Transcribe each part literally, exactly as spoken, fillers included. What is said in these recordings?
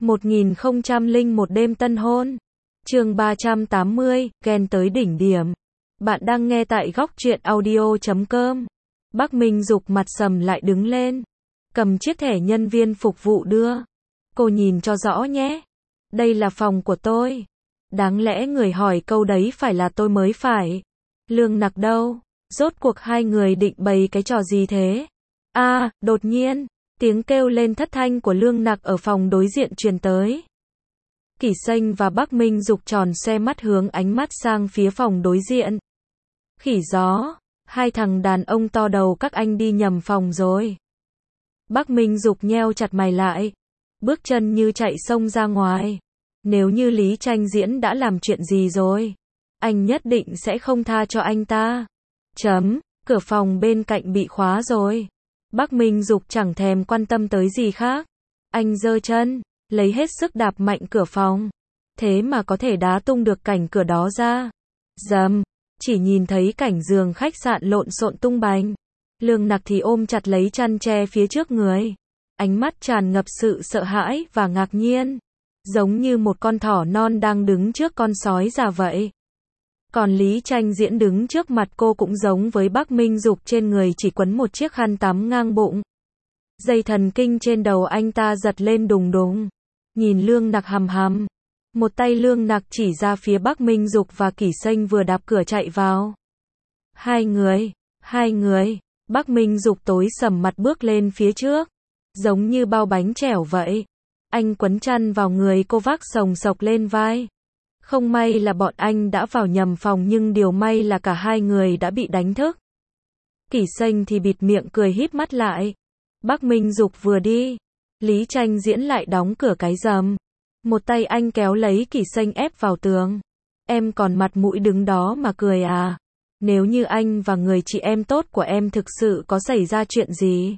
một nghìn không trăm lẻ một đêm tân hôn. Chương ba trăm tám mươi, ghen tới đỉnh điểm. Bạn đang nghe tại góc truyện audio chấm com. Bắc Minh Dục mặt sầm lại đứng lên, cầm chiếc thẻ nhân viên phục vụ đưa. Cô nhìn cho rõ nhé. Đây là phòng của tôi. Đáng lẽ người hỏi câu đấy phải là tôi mới phải. Lương Nặc đâu? Rốt cuộc hai người định bày cái trò gì thế? A, à, đột nhiên, tiếng kêu lên thất thanh của Lương Nặc ở phòng đối diện truyền tới. Kỷ Xanh và Bắc Minh Dục tròn xe mắt hướng ánh mắt sang phía phòng đối diện. Khỉ gió, hai thằng đàn ông to đầu các anh đi nhầm phòng rồi. Bắc Minh Dục nheo chặt mày lại, bước chân như chạy xông ra ngoài. Nếu như Lý Tranh Diễn đã làm chuyện gì rồi, anh nhất định sẽ không tha cho anh ta. Chấm, cửa phòng bên cạnh bị khóa rồi. Bắc Minh Dục chẳng thèm quan tâm tới gì khác. Anh giơ chân, lấy hết sức đạp mạnh cửa phòng. Thế mà có thể đá tung được cảnh cửa đó ra. Dầm, chỉ nhìn thấy cảnh giường khách sạn lộn xộn tung bành. Lương Nặc thì ôm chặt lấy chăn che phía trước người. Ánh mắt tràn ngập sự sợ hãi và ngạc nhiên. Giống như một con thỏ non đang đứng trước con sói già vậy. Còn Lý Tranh Diễn đứng trước mặt cô cũng giống với Bắc Minh Dục, trên người chỉ quấn một chiếc khăn tắm ngang bụng. Dây thần kinh trên đầu anh ta giật lên đùng đùng. Nhìn Lương Nặc hằm hằm. Một tay Lương Nặc chỉ ra phía Bắc Minh Dục và Kỷ Xanh vừa đạp cửa chạy vào. Hai người, hai người. Bắc Minh Dục tối sầm mặt bước lên phía trước. Giống như bao bánh chèo vậy. Anh quấn chăn vào người cô, vác sồng sộc lên vai. Không may là bọn anh đã vào nhầm phòng, nhưng điều may là cả hai người đã bị đánh thức. Kỷ Xanh thì bịt miệng cười híp mắt lại. Bắc Minh Dục vừa đi, Lý Tranh Diễn lại đóng cửa cái rầm. Một tay anh kéo lấy Kỷ Xanh ép vào tường. Em còn mặt mũi đứng đó mà cười à? Nếu như anh và người chị em tốt của em thực sự có xảy ra chuyện gì,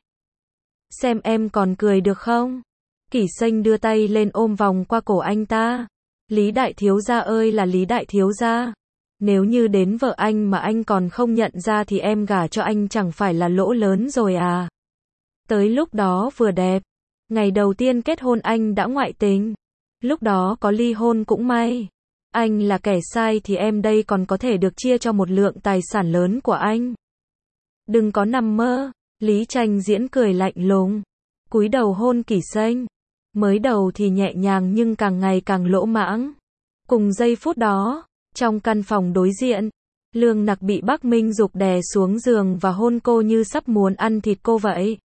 xem em còn cười được không? Kỷ Xanh đưa tay lên ôm vòng qua cổ anh ta. Lý đại thiếu gia ơi là Lý đại thiếu gia. Nếu như đến vợ anh mà anh còn không nhận ra thì em gả cho anh chẳng phải là lỗ lớn rồi à? Tới lúc đó vừa đẹp. Ngày đầu tiên kết hôn anh đã ngoại tình. Lúc đó có ly hôn cũng may. Anh là kẻ sai thì em đây còn có thể được chia cho một lượng tài sản lớn của anh. Đừng có nằm mơ. Lý Tranh Diễn cười lạnh lùng, cúi đầu hôn Kỷ Xanh. Mới đầu thì nhẹ nhàng nhưng càng ngày càng lỗ mãng. Cùng giây phút đó, trong căn phòng đối diện, Lương Nặc bị Bắc Minh Dục đè xuống giường và hôn cô như sắp muốn ăn thịt cô vậy.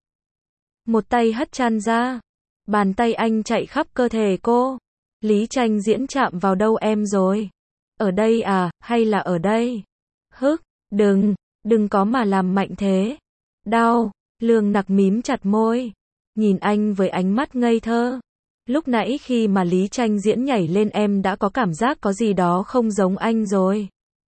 Một tay hất chăn ra, bàn tay anh chạy khắp cơ thể cô. Lý Tranh Diễn chạm vào đâu em rồi? Ở đây à, hay là ở đây? Hức, đừng, đừng có mà làm mạnh thế. Đau. Lương Nặc mím chặt môi, nhìn anh với ánh mắt ngây thơ. Lúc nãy khi mà Lý Tranh Diễn nhảy lên em đã có cảm giác có gì đó không giống anh rồi.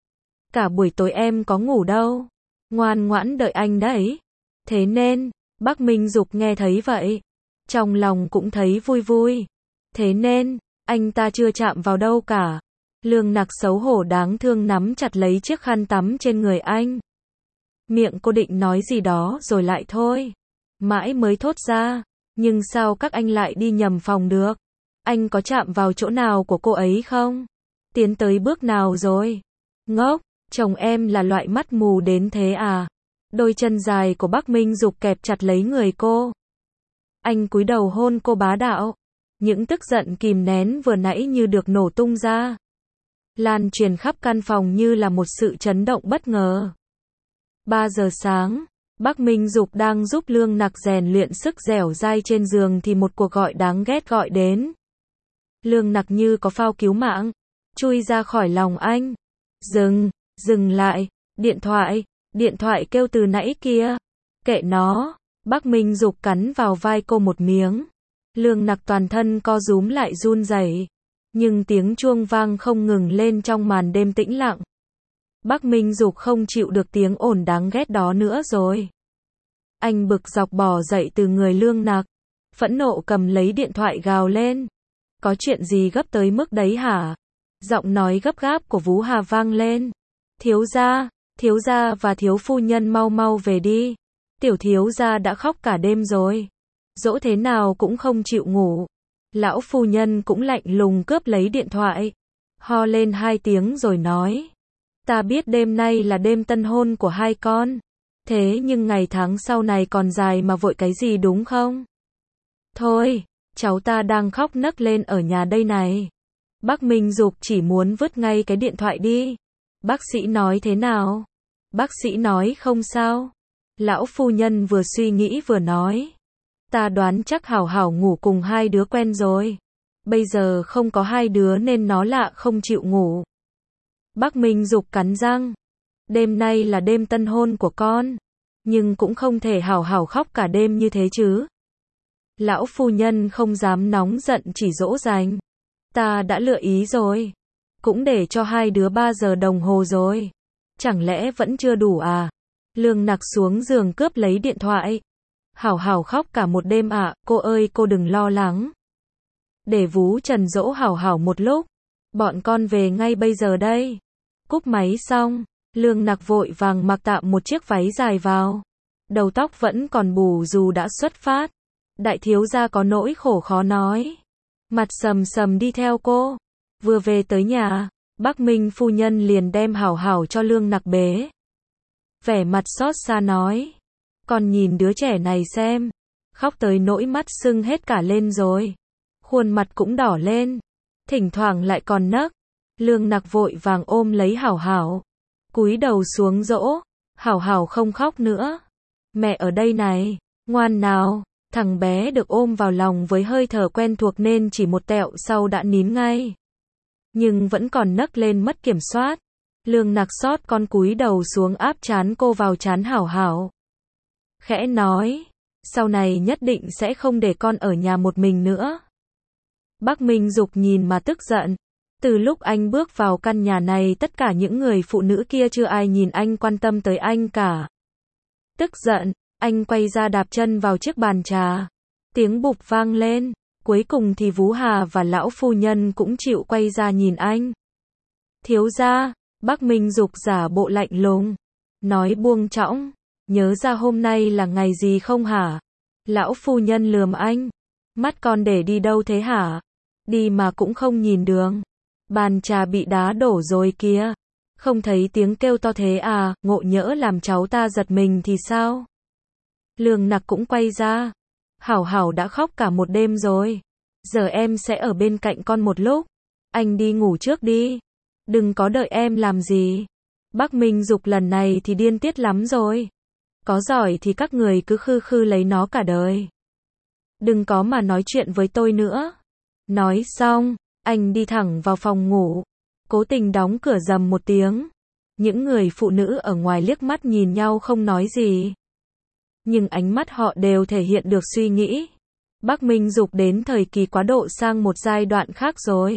Cả buổi tối em có ngủ đâu. Ngoan ngoãn đợi anh đấy. Thế nên, Bắc Minh Dục nghe thấy vậy, trong lòng cũng thấy vui vui. Thế nên, anh ta chưa chạm vào đâu cả. Lương Nặc xấu hổ đáng thương nắm chặt lấy chiếc khăn tắm trên người anh. Miệng cô định nói gì đó rồi lại thôi. Mãi mới thốt ra, nhưng sao các anh lại đi nhầm phòng được? Anh có chạm vào chỗ nào của cô ấy không? Tiến tới bước nào rồi? Ngốc, chồng em là loại mắt mù đến thế à? Đôi chân dài của Bắc Minh Dục kẹp chặt lấy người cô. Anh cúi đầu hôn cô bá đạo. Những tức giận kìm nén vừa nãy như được nổ tung ra, lan truyền khắp căn phòng như là một sự chấn động bất ngờ. ba giờ sáng, Bắc Minh Dục đang giúp Lương Nặc rèn luyện sức dẻo dai trên giường thì một cuộc gọi đáng ghét gọi đến. Lương Nặc như có phao cứu mạng, chui ra khỏi lòng anh. Dừng, dừng lại, điện thoại, điện thoại kêu từ nãy kia. Kệ nó. Bắc Minh Dục cắn vào vai cô một miếng. Lương Nặc toàn thân co rúm lại run rẩy, nhưng tiếng chuông vang không ngừng lên trong màn đêm tĩnh lặng. Bắc Minh Dục không chịu được tiếng ồn đáng ghét đó nữa rồi. Anh bực dọc bò dậy từ người Lương Nặc, phẫn nộ cầm lấy điện thoại gào lên. Có chuyện gì gấp tới mức đấy hả? Giọng nói gấp gáp của Vũ Hà vang lên. Thiếu gia, thiếu gia và thiếu phu nhân mau mau về đi. Tiểu thiếu gia đã khóc cả đêm rồi. Dỗ thế nào cũng không chịu ngủ. Lão phu nhân cũng lạnh lùng cướp lấy điện thoại, ho lên hai tiếng rồi nói. Ta biết đêm nay là đêm tân hôn của hai con. Thế nhưng ngày tháng sau này còn dài mà vội cái gì đúng không? Thôi, cháu ta đang khóc nấc lên ở nhà đây này. Bác Minh Dục chỉ muốn vứt ngay cái điện thoại đi. Bác sĩ nói thế nào? Bác sĩ nói không sao. Lão phu nhân vừa suy nghĩ vừa nói. Ta đoán chắc Hảo Hảo ngủ cùng hai đứa quen rồi. Bây giờ không có hai đứa nên nó lạ không chịu ngủ. Bác Minh Dục cắn răng. Đêm nay là đêm tân hôn của con. Nhưng cũng không thể Hảo Hảo khóc cả đêm như thế chứ. Lão phu nhân không dám nóng giận chỉ dỗ dành. Ta đã lựa ý rồi. Cũng để cho hai đứa ba giờ đồng hồ rồi. Chẳng lẽ vẫn chưa đủ à? Lương Nặc xuống giường cướp lấy điện thoại. Hảo Hảo khóc cả một đêm ạ, à, cô ơi cô đừng lo lắng. Để Vú Trần dỗ Hảo Hảo một lúc. Bọn con về ngay bây giờ đây. Cúp máy xong, Lương Nặc vội vàng mặc tạm một chiếc váy dài vào. Đầu tóc vẫn còn bù dù đã xuất phát. Đại thiếu gia có nỗi khổ khó nói. Mặt sầm sầm đi theo cô. Vừa về tới nhà, Bác Minh phu nhân liền đem Hảo Hảo cho Lương Nặc bế. Vẻ mặt xót xa nói. Con nhìn đứa trẻ này xem. Khóc tới nỗi mắt sưng hết cả lên rồi. Khuôn mặt cũng đỏ lên. Thỉnh thoảng lại còn nấc. Lương Nặc vội vàng ôm lấy Hảo Hảo. Cúi đầu xuống dỗ. Hảo Hảo không khóc nữa. Mẹ ở đây này. Ngoan nào. Thằng bé được ôm vào lòng với hơi thở quen thuộc nên chỉ một tẹo sau đã nín ngay. Nhưng vẫn còn nấc lên mất kiểm soát. Lương Nặc xót con cúi đầu xuống áp trán cô vào trán Hảo Hảo. Khẽ nói. Sau này nhất định sẽ không để con ở nhà một mình nữa. Bác Minh Dục nhìn mà tức giận. Từ lúc anh bước vào căn nhà này tất cả những người phụ nữ kia chưa ai nhìn anh quan tâm tới anh cả. Tức giận, anh quay ra đạp chân vào chiếc bàn trà. Tiếng bụp vang lên. Cuối cùng thì Vú Hà và lão phu nhân cũng chịu quay ra nhìn anh. Thiếu gia, Bác Minh Dục giả bộ lạnh lùng. Nói buông trõng. Nhớ ra hôm nay là ngày gì không hả? Lão phu nhân lườm anh. Mắt con để đi đâu thế hả? Đi mà cũng không nhìn đường. Bàn trà bị đá đổ rồi kìa. Không thấy tiếng kêu to thế à, ngộ nhỡ làm cháu ta giật mình thì sao? Lương Nặc cũng quay ra. Hảo Hảo đã khóc cả một đêm rồi. Giờ em sẽ ở bên cạnh con một lúc. Anh đi ngủ trước đi. Đừng có đợi em làm gì. Bác Minh Dục lần này thì điên tiết lắm rồi. Có giỏi thì các người cứ khư khư lấy nó cả đời. Đừng có mà nói chuyện với tôi nữa. Nói xong, anh đi thẳng vào phòng ngủ. Cố tình đóng cửa rầm một tiếng. Những người phụ nữ ở ngoài liếc mắt nhìn nhau không nói gì. Nhưng ánh mắt họ đều thể hiện được suy nghĩ. Bác Minh Dục đến thời kỳ quá độ sang một giai đoạn khác rồi.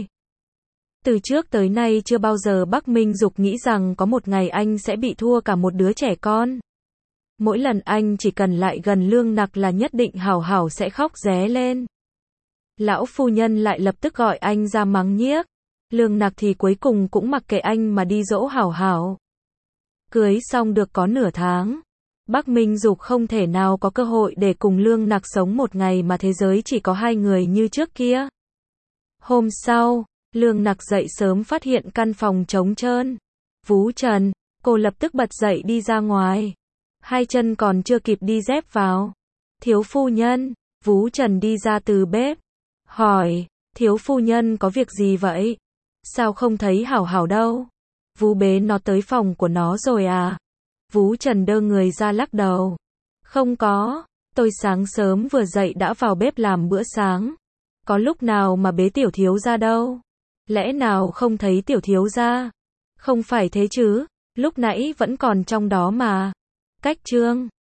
Từ trước tới nay chưa bao giờ Bác Minh Dục nghĩ rằng có một ngày anh sẽ bị thua cả một đứa trẻ con. Mỗi lần anh chỉ cần lại gần Lương Nặc là nhất định Hảo Hảo sẽ khóc ré lên. Lão phu nhân lại lập tức gọi anh ra mắng nhiếc. Lương Nặc thì cuối cùng cũng mặc kệ anh mà đi dỗ Hảo Hảo. Cưới xong được có nửa tháng. Bác Minh Dục không thể nào có cơ hội để cùng Lương Nặc sống một ngày mà thế giới chỉ có hai người như trước kia. Hôm sau, Lương Nặc dậy sớm phát hiện căn phòng trống trơn. Vú Trần, cô lập tức bật dậy đi ra ngoài. Hai chân còn chưa kịp đi dép vào. Thiếu phu nhân, Vú Trần đi ra từ bếp. Hỏi, thiếu phu nhân có việc gì vậy? Sao không thấy Hảo Hảo đâu? Vú bế nó tới phòng của nó rồi à? Vú Trần đơ người ra lắc đầu. Không có, tôi sáng sớm vừa dậy đã vào bếp làm bữa sáng. Có lúc nào mà bế tiểu thiếu gia đâu? Lẽ nào không thấy tiểu thiếu gia? Không phải thế chứ, lúc nãy vẫn còn trong đó mà. Cách chương